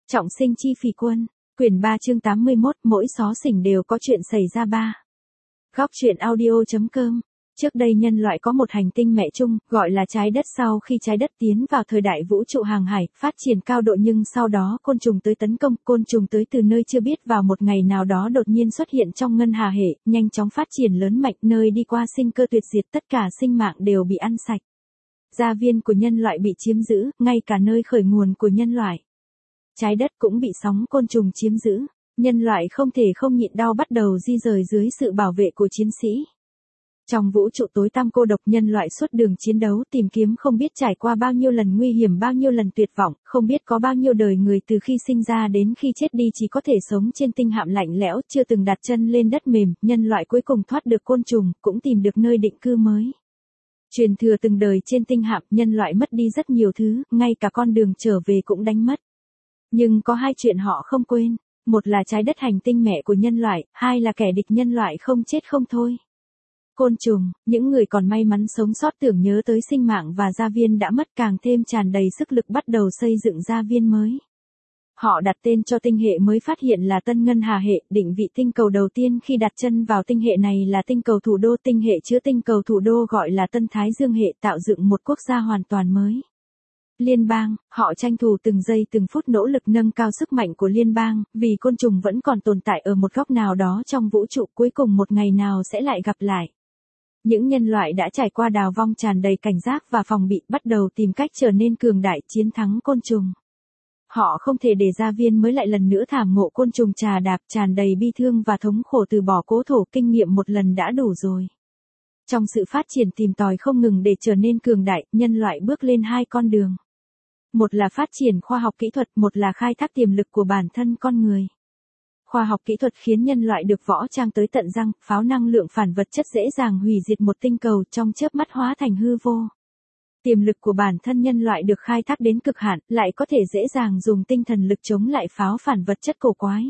Trọng sinh chi phỉ quân, quyển 3 chương 81, mỗi xó xỉnh đều có chuyện xảy ra ba. Góc truyện audio.com. Trước đây nhân loại có một hành tinh mẹ chung, gọi là trái đất. Sau khi trái đất tiến vào thời đại vũ trụ hàng hải, phát triển cao độ, nhưng sau đó côn trùng tới tấn công, côn trùng tới từ nơi chưa biết vào một ngày nào đó đột nhiên xuất hiện trong ngân hà hệ, nhanh chóng phát triển lớn mạnh, nơi đi qua sinh cơ tuyệt diệt, tất cả sinh mạng đều bị ăn sạch. Gia viên của nhân loại bị chiếm giữ, ngay cả nơi khởi nguồn của nhân loại. Trái đất cũng bị sóng côn trùng chiếm giữ, nhân loại không thể không nhịn đau bắt đầu di rời dưới sự bảo vệ của chiến sĩ. Trong vũ trụ tối tăm cô độc, nhân loại suốt đường chiến đấu tìm kiếm, không biết trải qua bao nhiêu lần nguy hiểm, bao nhiêu lần tuyệt vọng, không biết có bao nhiêu đời người từ khi sinh ra đến khi chết đi chỉ có thể sống trên tinh hạm lạnh lẽo, chưa từng đặt chân lên đất mềm. Nhân loại cuối cùng thoát được côn trùng, cũng tìm được nơi định cư mới. Truyền thừa từng đời trên tinh hạm, nhân loại mất đi rất nhiều thứ, ngay cả con đường trở về cũng đánh mất. Nhưng có hai chuyện họ không quên, một là trái đất hành tinh mẹ của nhân loại, hai là kẻ địch nhân loại không chết không thôi. Côn trùng, những người còn may mắn sống sót tưởng nhớ tới sinh mạng và gia viên đã mất, càng thêm tràn đầy sức lực bắt đầu xây dựng gia viên mới. Họ đặt tên cho tinh hệ mới phát hiện là Tân Ngân Hà hệ, định vị tinh cầu đầu tiên khi đặt chân vào tinh hệ này là tinh cầu thủ đô, tinh hệ chứa tinh cầu thủ đô gọi là Tân Thái Dương hệ, tạo dựng một quốc gia hoàn toàn mới. Liên bang, họ tranh thủ từng giây từng phút nỗ lực nâng cao sức mạnh của liên bang, vì côn trùng vẫn còn tồn tại ở một góc nào đó trong vũ trụ, cuối cùng một ngày nào sẽ lại gặp lại. Những nhân loại đã trải qua đào vong tràn đầy cảnh giác và phòng bị, bắt đầu tìm cách trở nên cường đại, chiến thắng côn trùng. Họ không thể để gia viên mới lại lần nữa thảm ngộ côn trùng trà đạp, tràn đầy bi thương và thống khổ từ bỏ cố thổ, kinh nghiệm một lần đã đủ rồi. Trong sự phát triển tìm tòi không ngừng để trở nên cường đại, nhân loại bước lên hai con đường. Một là phát triển khoa học kỹ thuật, một là khai thác tiềm lực của bản thân con người. Khoa học kỹ thuật khiến nhân loại được võ trang tới tận răng, pháo năng lượng phản vật chất dễ dàng hủy diệt một tinh cầu trong chớp mắt hóa thành hư vô. Tiềm lực của bản thân nhân loại được khai thác đến cực hạn, lại có thể dễ dàng dùng tinh thần lực chống lại pháo phản vật chất cổ quái.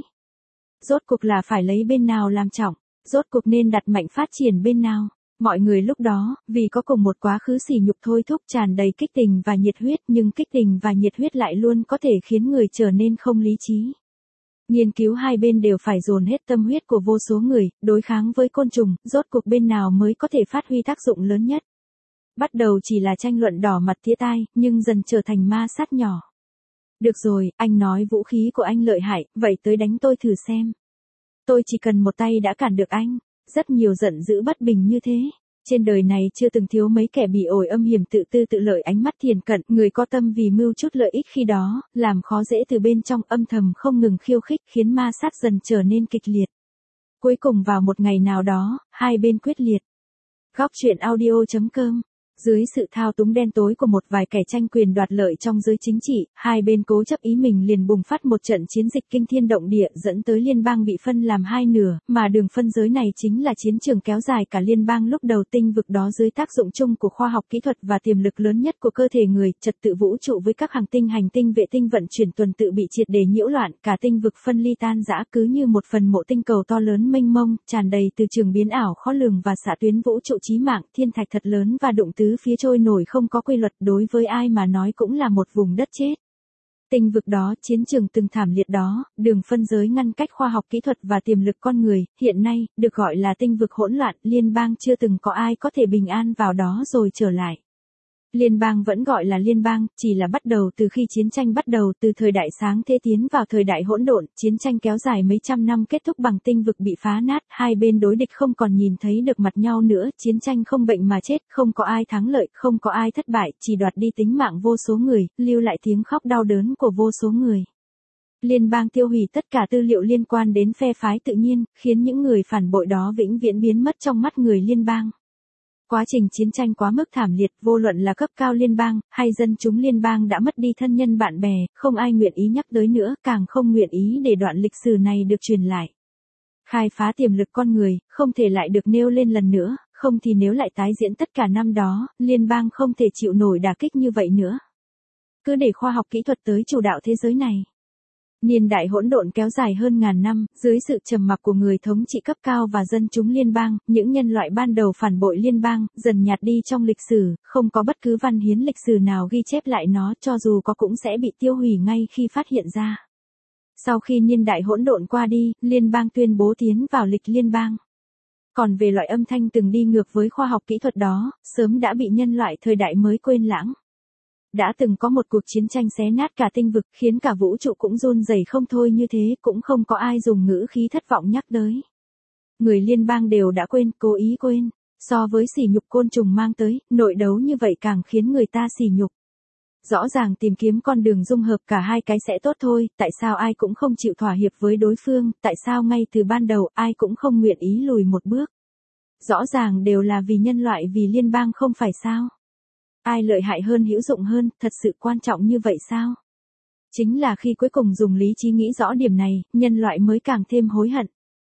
Rốt cuộc là phải lấy bên nào làm trọng, rốt cuộc nên đặt mạnh phát triển bên nào. Mọi người lúc đó, vì có cùng một quá khứ sỉ nhục thôi thúc, tràn đầy kích tình và nhiệt huyết, nhưng kích tình và nhiệt huyết lại luôn có thể khiến người trở nên không lý trí. Nghiên cứu hai bên đều phải dồn hết tâm huyết của vô số người, đối kháng với côn trùng, rốt cuộc bên nào mới có thể phát huy tác dụng lớn nhất. Bắt đầu chỉ là tranh luận đỏ mặt tía tai, nhưng dần trở thành ma sát nhỏ. Được rồi, anh nói vũ khí của anh lợi hại, vậy tới đánh tôi thử xem. Tôi chỉ cần một tay đã cản được anh. Rất nhiều giận dữ bất bình như thế. Trên đời này chưa từng thiếu mấy kẻ bỉ ổi âm hiểm, tự tư tự lợi, ánh mắt thiền cận, người có tâm vì mưu chút lợi ích khi đó, làm khó dễ từ bên trong, âm thầm không ngừng khiêu khích, khiến ma sát dần trở nên kịch liệt. Cuối cùng vào một ngày nào đó, hai bên quyết liệt. Góc truyện audio.com. Dưới sự thao túng đen tối của một vài kẻ tranh quyền đoạt lợi trong giới chính trị, hai bên cố chấp ý mình liền bùng phát một trận chiến dịch kinh thiên động địa, dẫn tới liên bang bị phân làm hai nửa, mà đường phân giới này chính là chiến trường kéo dài cả liên bang. Lúc đầu tinh vực đó dưới tác dụng chung của khoa học kỹ thuật và tiềm lực lớn nhất của cơ thể người, trật tự vũ trụ với các hành tinh vệ tinh vận chuyển tuần tự bị triệt để nhiễu loạn, cả tinh vực phân ly tan rã, cứ như một phần mộ tinh cầu to lớn mênh mông, tràn đầy từ trường biến ảo khó lường và xạ tuyến vũ trụ chí mạng, thiên thạch thật lớn và đụng tứ phía trôi nổi không có quy luật, đối với ai mà nói cũng là một vùng đất chết. Tinh vực đó, chiến trường từng thảm liệt đó, đường phân giới ngăn cách khoa học kỹ thuật và tiềm lực con người, hiện nay, được gọi là tinh vực hỗn loạn, liên bang chưa từng có ai có thể bình an vào đó rồi trở lại. Liên bang vẫn gọi là liên bang, chỉ là bắt đầu từ khi chiến tranh bắt đầu, từ thời đại sáng thế tiến vào thời đại hỗn độn, chiến tranh kéo dài mấy trăm năm kết thúc bằng tinh vực bị phá nát, hai bên đối địch không còn nhìn thấy được mặt nhau nữa, chiến tranh không bệnh mà chết, không có ai thắng lợi, không có ai thất bại, chỉ đoạt đi tính mạng vô số người, lưu lại tiếng khóc đau đớn của vô số người. Liên bang tiêu hủy tất cả tư liệu liên quan đến phe phái tự nhiên, khiến những người phản bội đó vĩnh viễn biến mất trong mắt người liên bang. Quá trình chiến tranh quá mức thảm liệt, vô luận là cấp cao liên bang, hay dân chúng liên bang đã mất đi thân nhân bạn bè, không ai nguyện ý nhắc tới nữa, càng không nguyện ý để đoạn lịch sử này được truyền lại. Khai phá tiềm lực con người, không thể lại được nêu lên lần nữa, không thì nếu lại tái diễn tất cả năm đó, liên bang không thể chịu nổi đả kích như vậy nữa. Cứ để khoa học kỹ thuật tới chủ đạo thế giới này. Niên đại hỗn độn kéo dài hơn ngàn năm, dưới sự trầm mặc của người thống trị cấp cao và dân chúng liên bang, những nhân loại ban đầu phản bội liên bang, dần nhạt đi trong lịch sử, không có bất cứ văn hiến lịch sử nào ghi chép lại nó, cho dù có cũng sẽ bị tiêu hủy ngay khi phát hiện ra. Sau khi niên đại hỗn độn qua đi, liên bang tuyên bố tiến vào lịch liên bang. Còn về loại âm thanh từng đi ngược với khoa học kỹ thuật đó, sớm đã bị nhân loại thời đại mới quên lãng. Đã từng có một cuộc chiến tranh xé nát cả tinh vực, khiến cả vũ trụ cũng run rẩy không thôi, như thế cũng không có ai dùng ngữ khí thất vọng nhắc tới. Người liên bang đều đã quên, cố ý quên. So với sỉ nhục côn trùng mang tới, nội đấu như vậy càng khiến người ta sỉ nhục. Rõ ràng tìm kiếm con đường dung hợp cả hai cái sẽ tốt thôi, tại sao ai cũng không chịu thỏa hiệp với đối phương, tại sao ngay từ ban đầu ai cũng không nguyện ý lùi một bước. Rõ ràng đều là vì nhân loại, vì liên bang không phải sao? Ai lợi hại hơn, hữu dụng hơn, thật sự quan trọng như vậy sao? Chính là khi cuối cùng dùng lý trí nghĩ rõ điểm này, nhân loại mới càng thêm hối hận.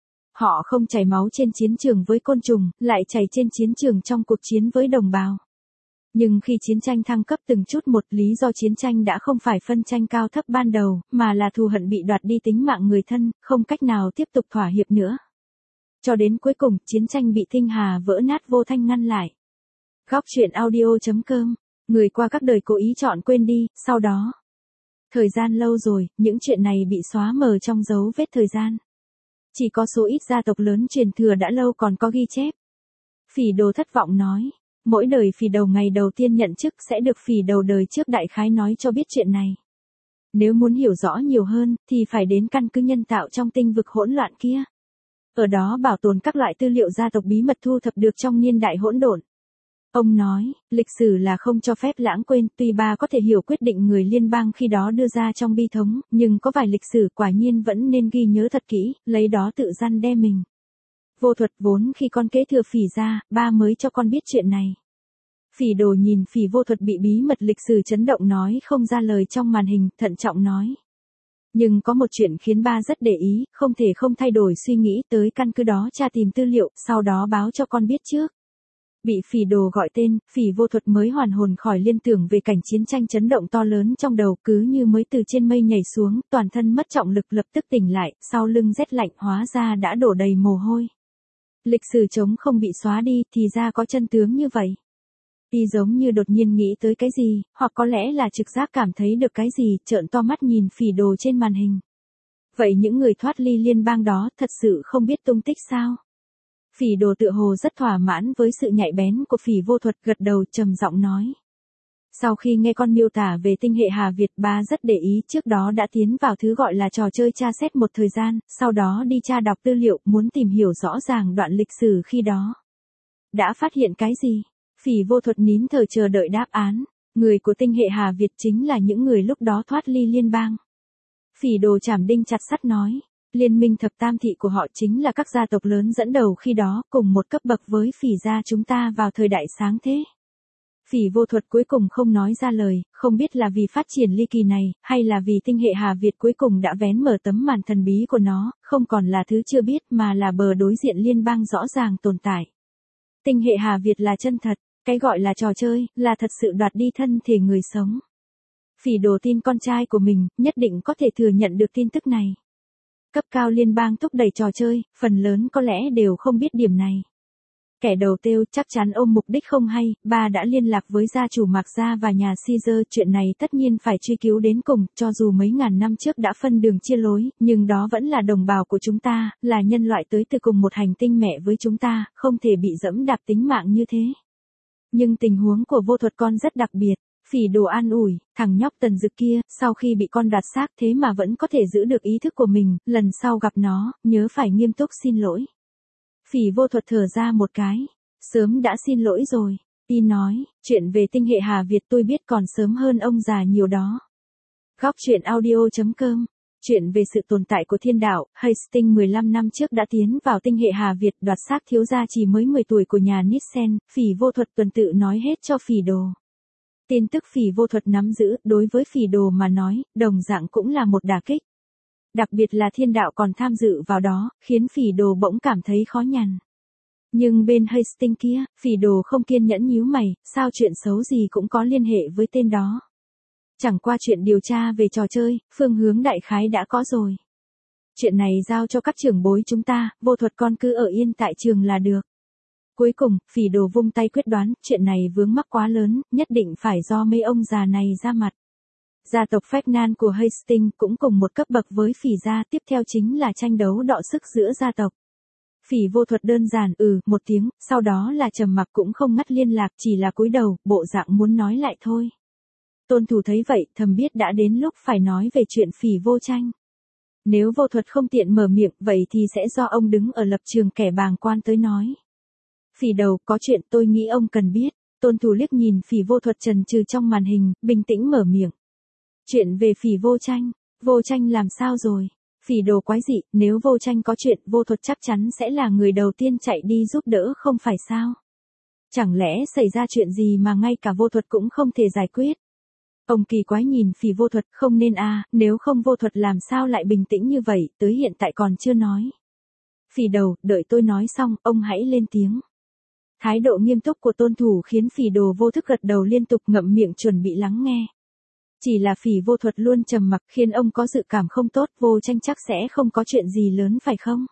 Họ không chảy máu trên chiến trường với côn trùng, lại chảy trên chiến trường trong cuộc chiến với đồng bào. Nhưng khi chiến tranh thăng cấp từng chút một, lý do chiến tranh đã không phải phân tranh cao thấp ban đầu, mà là thù hận bị đoạt đi tính mạng người thân, không cách nào tiếp tục thỏa hiệp nữa. Cho đến cuối cùng, chiến tranh bị tinh hà vỡ nát vô thanh ngăn lại. Góc truyện audio.com, người qua các đời cố ý chọn quên đi, sau đó. Thời gian lâu rồi, những chuyện này bị xóa mờ trong dấu vết thời gian. Chỉ có số ít gia tộc lớn truyền thừa đã lâu còn có ghi chép. Phỉ Đồ thất vọng nói, mỗi đời phỉ đầu ngày đầu tiên nhận chức sẽ được phỉ đầu đời trước đại khái nói cho biết chuyện này. Nếu muốn hiểu rõ nhiều hơn, thì phải đến căn cứ nhân tạo trong tinh vực hỗn loạn kia. Ở đó bảo tồn các loại tư liệu gia tộc bí mật thu thập được trong niên đại hỗn độn. Ông nói, lịch sử là không cho phép lãng quên, tuy bà có thể hiểu quyết định người liên bang khi đó đưa ra trong bi thống, nhưng có vài lịch sử quả nhiên vẫn nên ghi nhớ thật kỹ, lấy đó tự răn đe mình. Vô Thuật vốn khi con kế thừa Phỉ ra, ba mới cho con biết chuyện này. Phỉ Đồ nhìn Phỉ Vô Thuật bị bí mật lịch sử chấn động nói không ra lời trong màn hình, thận trọng nói. Nhưng có một chuyện khiến ba rất để ý, không thể không thay đổi suy nghĩ, tới căn cứ đó tra tìm tư liệu, sau đó báo cho con biết trước. Bị Phỉ Đồ gọi tên, Phỉ Vô Thuật mới hoàn hồn khỏi liên tưởng về cảnh chiến tranh chấn động to lớn trong đầu, cứ như mới từ trên mây nhảy xuống, toàn thân mất trọng lực lập tức tỉnh lại, sau lưng rét lạnh, hóa ra đã đổ đầy mồ hôi. Lịch sử trống không bị xóa đi, thì ra có chân tướng như vậy. Y giống như đột nhiên nghĩ tới cái gì, hoặc có lẽ là trực giác cảm thấy được cái gì, trợn to mắt nhìn Phỉ Đồ trên màn hình. Vậy những người thoát ly liên bang đó thật sự không biết tung tích sao? Phỉ Đồ tựa hồ rất thỏa mãn với sự nhạy bén của Phỉ Vô Thuật, gật đầu trầm giọng nói. Sau khi nghe con miêu tả về tinh hệ Hà Việt, ba rất để ý, trước đó đã tiến vào thứ gọi là trò chơi tra xét một thời gian, sau đó đi tra đọc tư liệu, muốn tìm hiểu rõ ràng đoạn lịch sử khi đó. Đã phát hiện cái gì? Phỉ Vô Thuật nín thở chờ đợi đáp án. Người của tinh hệ Hà Việt chính là những người lúc đó thoát ly liên bang. Phỉ Đồ chảm đinh chặt sắt nói. Liên minh thập tam thị của họ chính là các gia tộc lớn dẫn đầu khi đó, cùng một cấp bậc với Phỉ gia chúng ta vào thời đại sáng thế. Phỉ Vô Thuật cuối cùng không nói ra lời, không biết là vì phát triển ly kỳ này, hay là vì tinh hệ Hà Việt cuối cùng đã vén mở tấm màn thần bí của nó, không còn là thứ chưa biết mà là bờ đối diện liên bang rõ ràng tồn tại. Tinh hệ Hà Việt là chân thật, cái gọi là trò chơi, là thật sự đoạt đi thân thể người sống. Phỉ Đồ tin con trai của mình, nhất định có thể thừa nhận được tin tức này. Cấp cao liên bang thúc đẩy trò chơi, phần lớn có lẽ đều không biết điểm này. Kẻ đầu tiêu chắc chắn ôm mục đích không hay, ba đã liên lạc với gia chủ Mạc Gia và nhà Caesar, chuyện này tất nhiên phải truy cứu đến cùng, cho dù mấy ngàn năm trước đã phân đường chia lối, nhưng đó vẫn là đồng bào của chúng ta, là nhân loại tới từ cùng một hành tinh mẹ với chúng ta, không thể bị dẫm đạp tính mạng như thế. Nhưng tình huống của Vô Thuật con rất đặc biệt. Phỉ Đồ an ủi, thằng nhóc Tần Dực kia, sau khi bị con đoạt xác thế mà vẫn có thể giữ được ý thức của mình, lần sau gặp nó, nhớ phải nghiêm túc xin lỗi. Phỉ Vô Thuật thở ra một cái, sớm đã xin lỗi rồi. Y nói, chuyện về tinh hệ Hà Việt tôi biết còn sớm hơn ông già nhiều đó. Góc truyện audio.com, chuyện về sự tồn tại của thiên đạo, Hastings 15 năm trước đã tiến vào tinh hệ Hà Việt, đoạt xác thiếu gia chỉ mới 10 tuổi của nhà Nissen, Phỉ Vô Thuật tuần tự nói hết cho Phỉ Đồ. Tin tức Phỉ Vô Thuật nắm giữ, đối với Phỉ Đồ mà nói, đồng dạng cũng là một đả kích. Đặc biệt là thiên đạo còn tham dự vào đó, khiến Phỉ Đồ bỗng cảm thấy khó nhằn. Nhưng bên Hastings kia, Phỉ Đồ không kiên nhẫn nhíu mày, sao chuyện xấu gì cũng có liên hệ với tên đó. Chẳng qua chuyện điều tra về trò chơi, phương hướng đại khái đã có rồi. Chuyện này giao cho các trưởng bối chúng ta, Vô Thuật con cứ ở yên tại trường là được. Cuối cùng, Phỉ Đồ vung tay quyết đoán, chuyện này vướng mắc quá lớn, nhất định phải do mấy ông già này ra mặt. Gia tộc Ferdinand của Hastings cũng cùng một cấp bậc với Phỉ gia, tiếp theo chính là tranh đấu đọ sức giữa gia tộc. Phỉ Vô Thuật đơn giản một tiếng, sau đó là trầm mặc cũng không ngắt liên lạc, chỉ là cúi đầu, bộ dạng muốn nói lại thôi. Tôn Thủ thấy vậy, thầm biết đã đến lúc phải nói về chuyện Phỉ Vô Tranh. Nếu Vô Thuật không tiện mở miệng, vậy thì sẽ do ông đứng ở lập trường kẻ bàng quan tới nói. Phỉ đầu, có chuyện tôi nghĩ ông cần biết. Tôn Thủ liếc nhìn Phỉ Vô Thuật chần chừ trong màn hình, bình tĩnh mở miệng. Chuyện về Phỉ Vô Tranh. Vô Tranh làm sao rồi? Phỉ đồ quái dị, nếu Vô Tranh có chuyện, Vô Thuật chắc chắn sẽ là người đầu tiên chạy đi giúp đỡ không phải sao? Chẳng lẽ xảy ra chuyện gì mà ngay cả Vô Thuật cũng không thể giải quyết? Ông kỳ quái nhìn Phỉ Vô Thuật, không nên nếu không Vô Thuật làm sao lại bình tĩnh như vậy, tới hiện tại còn chưa nói. Phỉ đầu, đợi tôi nói xong, ông hãy lên tiếng. Thái độ nghiêm túc của Tôn Thủ khiến Phỉ đồ vô thức gật đầu liên tục, ngậm miệng chuẩn bị lắng nghe. Chỉ là Phỉ Vô Thuật luôn trầm mặc khiến ông có dự cảm không tốt, Vô Tranh chắc sẽ không có chuyện gì lớn phải không?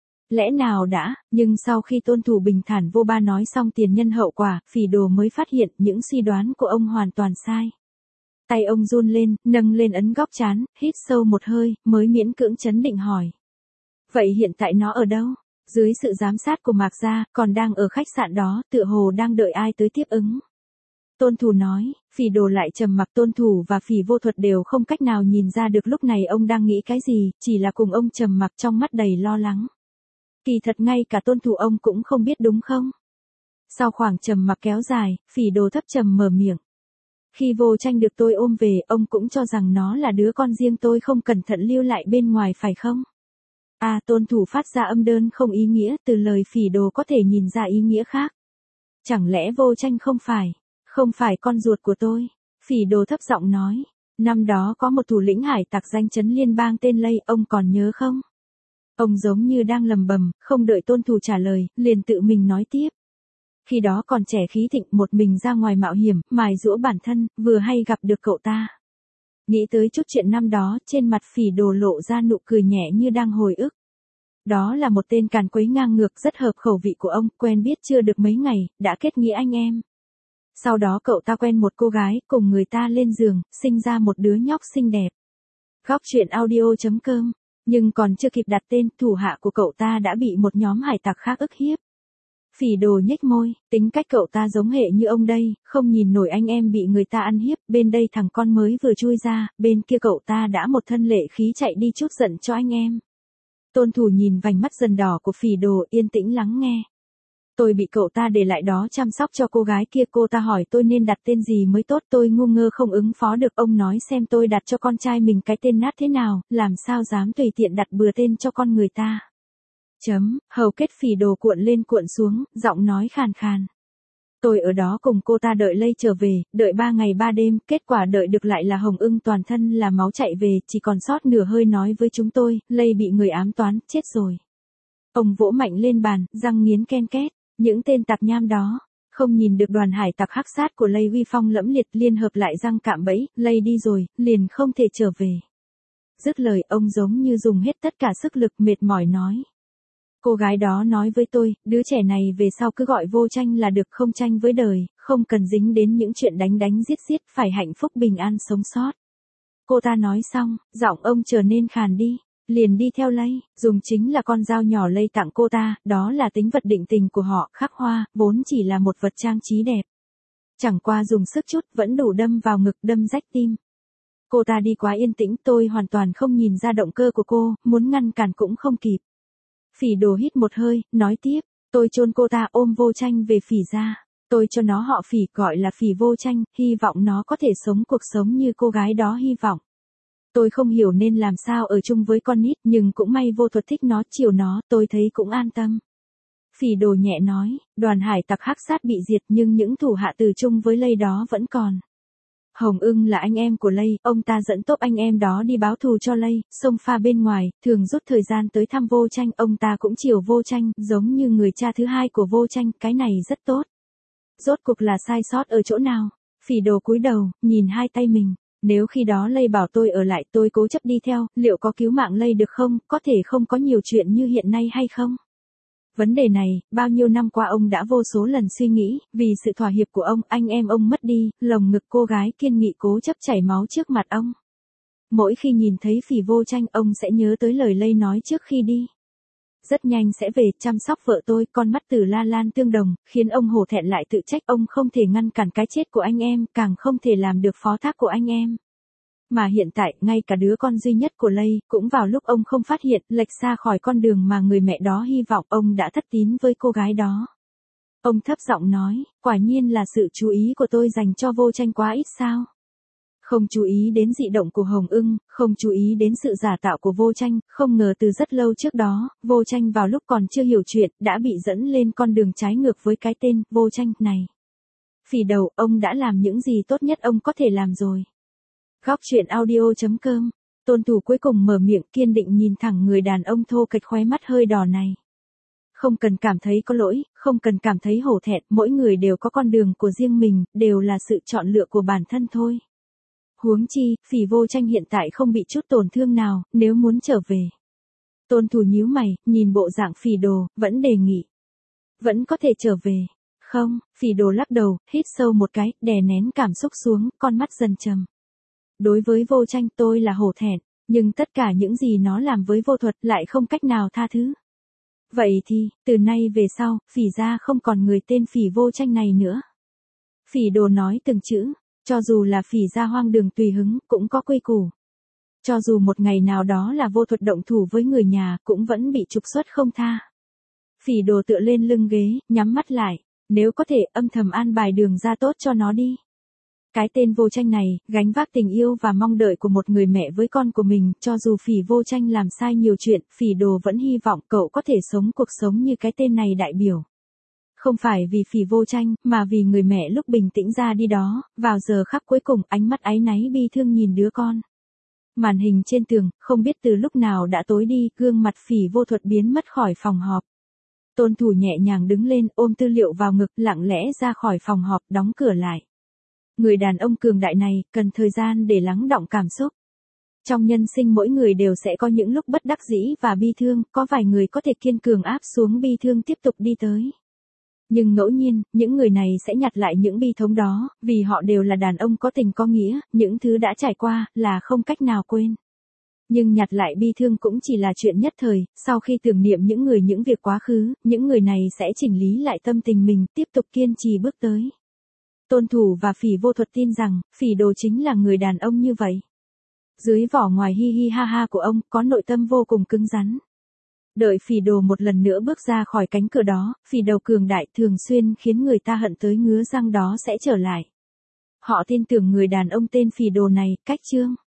Lẽ nào đã, nhưng sau khi Tôn Thủ bình thản vô ba nói xong tiền nhân hậu quả, Phỉ đồ mới phát hiện những suy đoán của ông hoàn toàn sai. Tay ông run lên, nâng lên ấn góc trán, hít sâu một hơi, mới miễn cưỡng trấn định hỏi. Vậy hiện tại nó ở đâu? Dưới sự giám sát của Mạc Gia, còn đang ở khách sạn đó, tựa hồ đang đợi ai tới tiếp ứng. Tôn Thủ nói, Phỉ đồ lại trầm mặc. Tôn Thủ và Phỉ Vô Thuật đều không cách nào nhìn ra được lúc này ông đang nghĩ cái gì, chỉ là cùng ông trầm mặc trong mắt đầy lo lắng. Kỳ thật ngay cả Tôn Thủ ông cũng không biết đúng không? Sau khoảng trầm mặc kéo dài, Phỉ đồ thấp trầm mở miệng. Khi Vô Tranh được tôi ôm về, ông cũng cho rằng nó là đứa con riêng tôi không cẩn thận lưu lại bên ngoài phải không? Tôn Thủ phát ra âm đơn không ý nghĩa, từ lời Phỉ đồ có thể nhìn ra ý nghĩa khác. Chẳng lẽ Vô Tranh không phải con ruột của tôi? Phỉ đồ thấp giọng nói. Năm đó có một thủ lĩnh hải tặc danh chấn liên bang tên Lây, ông còn nhớ không? Ông giống như đang lầm bầm, không đợi Tôn Thủ trả lời, liền tự mình nói tiếp. Khi đó còn trẻ khí thịnh, một mình ra ngoài mạo hiểm, mài giũa bản thân, vừa hay gặp được cậu ta. Nghĩ tới chút chuyện năm đó, trên mặt Phỉ đồ lộ ra nụ cười nhẹ như đang hồi ức. Đó là một tên càn quấy ngang ngược, rất hợp khẩu vị của ông, quen biết chưa được mấy ngày, đã kết nghĩa anh em. Sau đó cậu ta quen một cô gái, cùng người ta lên giường, sinh ra một đứa nhóc xinh đẹp. Góc truyện audio.com. Nhưng còn chưa kịp đặt tên, thủ hạ của cậu ta đã bị một nhóm hải tặc khác ức hiếp. Phỉ đồ nhếch môi, tính cách cậu ta giống hệ như ông đây, không nhìn nổi anh em bị người ta ăn hiếp, bên đây thằng con mới vừa chui ra, bên kia cậu ta đã một thân lệ khí chạy đi chút giận cho anh em. Tôn Thủ nhìn vành mắt dần đỏ của Phỉ đồ, yên tĩnh lắng nghe. Tôi bị cậu ta để lại đó chăm sóc cho cô gái kia, cô ta hỏi tôi nên đặt tên gì mới tốt, tôi ngu ngơ không ứng phó được, ông nói xem tôi đặt cho con trai mình cái tên nát thế nào, làm sao dám tùy tiện đặt bừa tên cho con người ta. Hầu kết Phỉ đồ cuộn lên cuộn xuống, giọng nói khàn khàn. Tôi ở đó cùng cô ta đợi Lây trở về, đợi 3 ngày 3 đêm, kết quả đợi được lại là Hồng Ưng toàn thân là máu chạy về, chỉ còn sót nửa hơi nói với chúng tôi, Lây bị người ám toán, chết rồi. Ông vỗ mạnh lên bàn, răng nghiến ken két, những tên tạp nham đó, không nhìn được đoàn hải tặc hắc sát của Lây uy phong lẫm liệt, liên hợp lại răng cạm bẫy, Lây đi rồi, liền không thể trở về. Dứt lời ông giống như dùng hết tất cả sức lực, mệt mỏi nói. Cô gái đó nói với tôi, đứa trẻ này về sau cứ gọi Vô Tranh là được, không tranh với đời, không cần dính đến những chuyện đánh đánh giết giết, phải hạnh phúc bình an sống sót. Cô ta nói xong, giọng ông trở nên khàn đi, liền đi theo Lây, dùng chính là con dao nhỏ Lây tặng cô ta, đó là tính vật định tình của họ, khắc hoa, vốn chỉ là một vật trang trí đẹp. Chẳng qua dùng sức chút, vẫn đủ đâm vào ngực, đâm rách tim. Cô ta đi quá yên tĩnh, tôi hoàn toàn không nhìn ra động cơ của cô, muốn ngăn cản cũng không kịp. Phỉ đồ hít một hơi, nói tiếp, tôi chôn cô ta, ôm Vô Tranh về Phỉ gia. Tôi cho nó họ Phỉ, gọi là Phỉ Vô Tranh, hy vọng nó có thể sống cuộc sống như cô gái đó hy vọng. Tôi không hiểu nên làm sao ở chung với con nít, nhưng cũng may Vô Thuật thích nó, chiều nó, tôi thấy cũng an tâm. Phỉ đồ nhẹ nói, đoàn hải tặc hắc sát bị diệt nhưng những thủ hạ từ chung với Lây đó vẫn còn. Hồng Ưng là anh em của Lây, ông ta dẫn tốp anh em đó đi báo thù cho Lây, xông pha bên ngoài, thường rút thời gian tới thăm Vô Tranh, ông ta cũng chiều Vô Tranh, giống như người cha thứ hai của Vô Tranh, cái này rất tốt. Rốt cuộc là sai sót ở chỗ nào? Phỉ đồ cúi đầu, nhìn hai tay mình, nếu khi đó Lây bảo tôi ở lại, tôi cố chấp đi theo, liệu có cứu mạng Lây được không, có thể không có nhiều chuyện như hiện nay hay không? Vấn đề này, bao nhiêu năm qua ông đã vô số lần suy nghĩ, vì sự thỏa hiệp của ông, anh em ông mất đi, lồng ngực cô gái kiên nghị cố chấp chảy máu trước mặt ông. Mỗi khi nhìn thấy Phỉ Vô Tranh, ông sẽ nhớ tới lời Lây nói trước khi đi. Rất nhanh sẽ về, chăm sóc vợ tôi, con mắt Từ La Lan tương đồng, khiến ông hổ thẹn lại tự trách ông không thể ngăn cản cái chết của anh em, càng không thể làm được phó thác của anh em. Mà hiện tại, ngay cả đứa con duy nhất của Lây, cũng vào lúc ông không phát hiện, lệch xa khỏi con đường mà người mẹ đó hy vọng, ông đã thất tín với cô gái đó. Ông thấp giọng nói, quả nhiên là sự chú ý của tôi dành cho Vô Tranh quá ít sao. Không chú ý đến dị động của Hồng Ưng, không chú ý đến sự giả tạo của Vô Tranh, không ngờ từ rất lâu trước đó, Vô Tranh vào lúc còn chưa hiểu chuyện, đã bị dẫn lên con đường trái ngược với cái tên Vô Tranh này. Phỉ đầu, ông đã làm những gì tốt nhất ông có thể làm rồi. Góc truyện audio.com. Tôn Thủ cuối cùng mở miệng kiên định nhìn thẳng người đàn ông thô kệch khóe mắt hơi đỏ này. Không cần cảm thấy có lỗi, không cần cảm thấy hổ thẹn, mỗi người đều có con đường của riêng mình, đều là sự chọn lựa của bản thân thôi. Huống chi, Phỉ Vô Tranh hiện tại không bị chút tổn thương nào, nếu muốn trở về. Tôn Thủ nhíu mày, nhìn bộ dạng Phỉ Đồ, vẫn đề nghị. Vẫn có thể trở về. Không, Phỉ Đồ lắc đầu, hít sâu một cái, đè nén cảm xúc xuống, con mắt dần trầm. Đối với Vô Tranh tôi là hổ thẹn, nhưng tất cả những gì nó làm với Vô Thuật lại không cách nào tha thứ. Vậy thì, từ nay về sau, Phỉ gia không còn người tên Phỉ Vô Tranh này nữa. Phỉ Đồ nói từng chữ, cho dù là Phỉ gia hoang đường tùy hứng, cũng có quy củ. Cho dù một ngày nào đó là Vô Thuật động thủ với người nhà, cũng vẫn bị trục xuất không tha. Phỉ Đồ tựa lên lưng ghế, nhắm mắt lại, nếu có thể âm thầm an bài đường ra tốt cho nó đi. Cái tên Vô Tranh này, gánh vác tình yêu và mong đợi của một người mẹ với con của mình, cho dù Phỉ Vô Tranh làm sai nhiều chuyện, Phỉ Đồ vẫn hy vọng cậu có thể sống cuộc sống như cái tên này đại biểu. Không phải vì Phỉ Vô Tranh, mà vì người mẹ lúc bình tĩnh ra đi đó, vào giờ khắc cuối cùng ánh mắt áy náy bi thương nhìn đứa con. Màn hình trên tường, không biết từ lúc nào đã tối đi, gương mặt Phỉ Vô Thuật biến mất khỏi phòng họp. Tôn Thủ nhẹ nhàng đứng lên, ôm tư liệu vào ngực, lặng lẽ ra khỏi phòng họp, đóng cửa lại. Người đàn ông cường đại này, cần thời gian để lắng đọng cảm xúc. Trong nhân sinh mỗi người đều sẽ có những lúc bất đắc dĩ và bi thương, có vài người có thể kiên cường áp xuống bi thương tiếp tục đi tới. Nhưng ngẫu nhiên, những người này sẽ nhặt lại những bi thống đó, vì họ đều là đàn ông có tình có nghĩa, những thứ đã trải qua, là không cách nào quên. Nhưng nhặt lại bi thương cũng chỉ là chuyện nhất thời, sau khi tưởng niệm những việc quá khứ, những người này sẽ chỉnh lý lại tâm tình mình, tiếp tục kiên trì bước tới. Tôn Thủ và Phỉ Vô Thuật tin rằng, Phỉ Đồ chính là người đàn ông như vậy. Dưới vỏ ngoài hi hi ha ha của ông, có nội tâm vô cùng cứng rắn. Đợi Phỉ Đồ một lần nữa bước ra khỏi cánh cửa đó, Phỉ Đầu cường đại thường xuyên khiến người ta hận tới ngứa răng đó sẽ trở lại. Họ tin tưởng người đàn ông tên Phỉ Đồ này, cách chương.